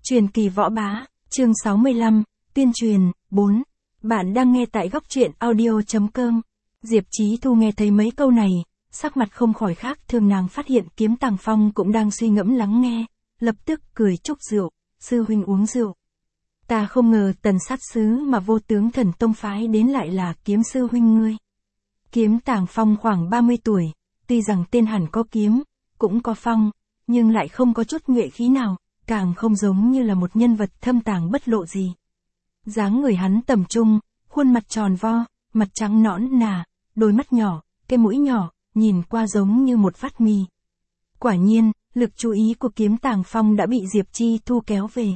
Truyền kỳ võ bá, chương 65, tuyên truyền, 4. Bạn đang nghe tại góc truyện audio.com. Diệp Chí Thu nghe thấy mấy câu này, sắc mặt không khỏi khác thường, nàng phát hiện Kiếm Tàng Phong cũng đang suy ngẫm lắng nghe, lập tức cười chúc rượu, sư huynh uống rượu. Ta không ngờ Tần sát sứ mà Vô Tướng Thần Tông phái đến lại là Kiếm sư huynh ngươi. Kiếm Tàng Phong khoảng 30 tuổi, tuy rằng tên hẳn có kiếm, cũng có phong, nhưng lại không có chút nhuệ khí nào, càng không giống như là một nhân vật thâm tàng bất lộ gì. Dáng người hắn tầm trung, khuôn mặt tròn vo, mặt trắng nõn nà, đôi mắt nhỏ, cái mũi nhỏ, nhìn qua giống như một phát mì. Quả nhiên, lực chú ý của Kiếm Tàng Phong đã bị Diệp Chi Thu kéo về.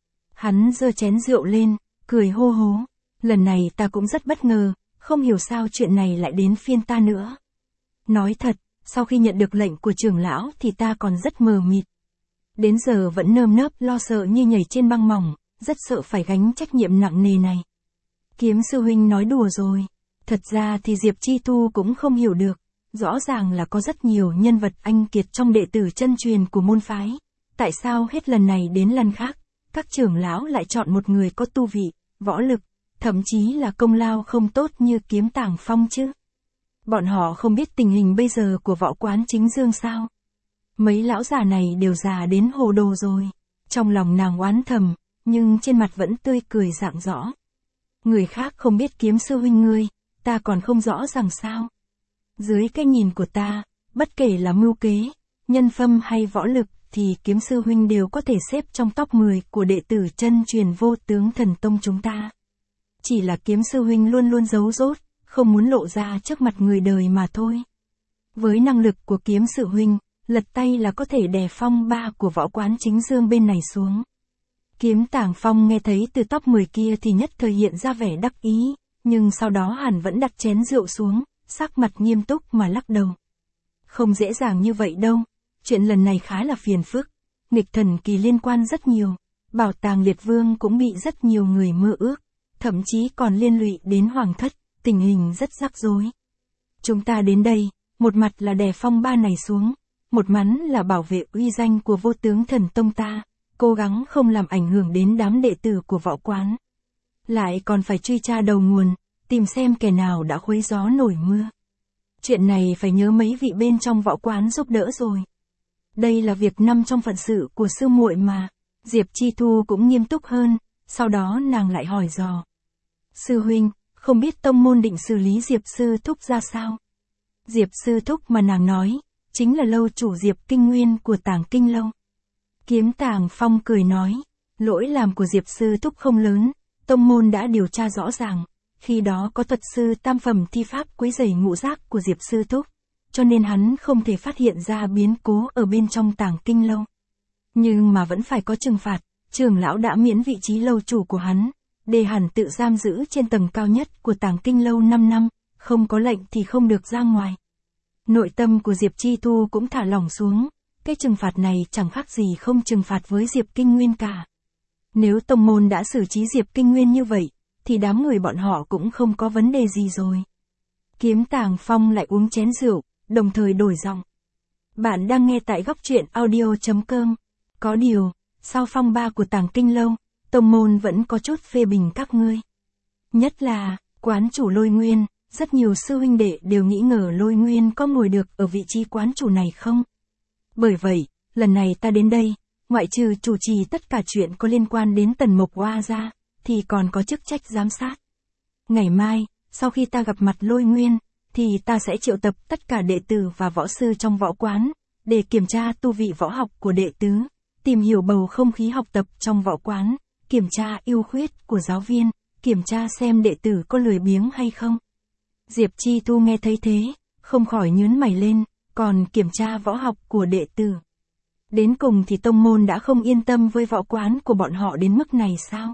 Hắn giơ chén rượu lên, cười hô hố. Lần này ta cũng rất bất ngờ, không hiểu sao chuyện này lại đến phiên ta nữa. Nói thật, sau khi nhận được lệnh của trưởng lão thì ta còn rất mờ mịt. Đến giờ vẫn nơm nớp lo sợ như nhảy trên băng mỏng, rất sợ phải gánh trách nhiệm nặng nề này. Kiếm sư huynh nói đùa rồi. Thật ra thì Diệp Chi Thu cũng không hiểu được. Rõ ràng là có rất nhiều nhân vật anh kiệt trong đệ tử chân truyền của môn phái. Tại sao hết lần này đến lần khác, các trưởng lão lại chọn một người có tu vị, võ lực, thậm chí là công lao không tốt như Kiếm Tàng Phong chứ? Bọn họ không biết tình hình bây giờ của võ quán Chính Dương sao? Mấy lão già này đều già đến hồ đồ rồi. Trong lòng nàng oán thầm, nhưng trên mặt vẫn tươi cười rạng rõ. Người khác không biết Kiếm sư huynh ngươi, ta còn không rõ rằng sao? Dưới cái nhìn của ta, bất kể là mưu kế, nhân phẩm hay võ lực, thì Kiếm sư huynh đều có thể xếp trong top 10 của đệ tử chân truyền Vô Tướng Thần Tông chúng ta. Chỉ là Kiếm sư huynh luôn luôn giấu dốt, không muốn lộ ra trước mặt người đời mà thôi. Với năng lực của Kiếm sư huynh, lật tay là có thể đè phong ba của võ quán Chính Dương bên này xuống. Kiếm Tàng Phong nghe thấy từ top 10 kia thì nhất thời hiện ra vẻ đắc ý, nhưng sau đó hẳn vẫn đặt chén rượu xuống, sắc mặt nghiêm túc mà lắc đầu. Không dễ dàng như vậy đâu, chuyện lần này khá là phiền phức, nghịch thần kỳ liên quan rất nhiều, bảo tàng Liệt Vương cũng bị rất nhiều người mơ ước, thậm chí còn liên lụy đến Hoàng thất, tình hình rất rắc rối. Chúng ta đến đây, một mặt là đè phong ba này xuống, một mặt là bảo vệ uy danh của Vô Tướng Thần Tông ta, cố gắng không làm ảnh hưởng đến đám đệ tử của võ quán. Lại còn phải truy tra đầu nguồn, tìm xem kẻ nào đã khuấy gió nổi mưa. Chuyện này phải nhớ mấy vị bên trong võ quán giúp đỡ rồi. Đây là việc nằm trong phận sự của sư muội mà. Diệp Chi Thu cũng nghiêm túc hơn, sau đó nàng lại hỏi dò. Sư huynh, không biết tông môn định xử lý Diệp sư thúc ra sao? Diệp sư thúc mà nàng nói, chính là lâu chủ Diệp Kinh Nguyên của Tàng Kinh Lâu. Kiếm Tàng Phong cười nói, lỗi làm của Diệp sư thúc không lớn, tông môn đã điều tra rõ ràng, khi đó có thuật sư tam phẩm thi pháp quấy rầy ngũ giác của Diệp sư thúc, cho nên hắn không thể phát hiện ra biến cố ở bên trong Tàng Kinh Lâu. Nhưng mà vẫn phải có trừng phạt, trưởng lão đã miễn vị trí lâu chủ của hắn, để hắn tự giam giữ trên tầng cao nhất của Tàng Kinh Lâu 5 năm, không có lệnh thì không được ra ngoài. Nội tâm của Diệp Chi Thu cũng thả lỏng xuống, cái trừng phạt này chẳng khác gì không trừng phạt với Diệp Kinh Nguyên cả. Nếu tông môn đã xử trí Diệp Kinh Nguyên như vậy, thì đám người bọn họ cũng không có vấn đề gì rồi. Kiếm Tàng Phong lại uống chén rượu, đồng thời đổi giọng. Bạn đang nghe tại góc truyện audio.com. Có điều, sau phong ba của Tàng Kinh Lâu, tông môn vẫn có chút phê bình các ngươi. Nhất là, quán chủ Lôi Nguyên, rất nhiều sư huynh đệ đều nghĩ ngờ Lôi Nguyên có ngồi được ở vị trí quán chủ này không? Bởi vậy, lần này ta đến đây, ngoại trừ chủ trì tất cả chuyện có liên quan đến Tần Mộc Oa ra, thì còn có chức trách giám sát. Ngày mai, sau khi ta gặp mặt Lôi Nguyên, thì ta sẽ triệu tập tất cả đệ tử và võ sư trong võ quán, để kiểm tra tu vị võ học của đệ tứ, tìm hiểu bầu không khí học tập trong võ quán, kiểm tra ưu khuyết của giáo viên, kiểm tra xem đệ tử có lười biếng hay không. Diệp Chi Thu nghe thấy thế, không khỏi nhướng mày lên, còn kiểm tra võ học của đệ tử. Đến cùng thì tông môn đã không yên tâm với võ quán của bọn họ đến mức này sao?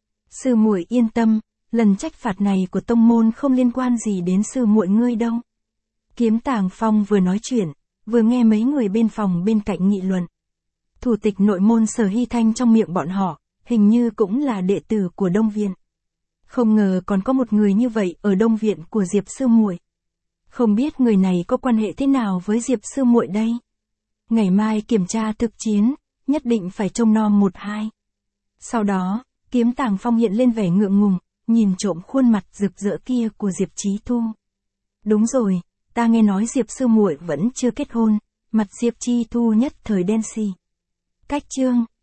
Sư muội yên tâm, lần trách phạt này của tông môn không liên quan gì đến sư muội ngươi đâu. Kiếm Tàng Phong vừa nói chuyện, vừa nghe mấy người bên phòng bên cạnh nghị luận. Thủ tịch nội môn Sở Hy Thanh trong miệng bọn họ, hình như cũng là đệ tử của Đông Viện. Không ngờ còn có một người như vậy ở Đông Viện của Diệp sư muội. Không biết người này có quan hệ thế nào với Diệp sư muội đây? Ngày mai kiểm tra thực chiến, nhất định phải trông nom 1-2. Sau đó, Kiếm Tàng Phong hiện lên vẻ ngượng ngùng, nhìn trộm khuôn mặt rực rỡ kia của Diệp Chí Thu. Đúng rồi, ta nghe nói Diệp sư muội vẫn chưa kết hôn, mặt Diệp Chí Thu nhất thời đen xì. Cách chương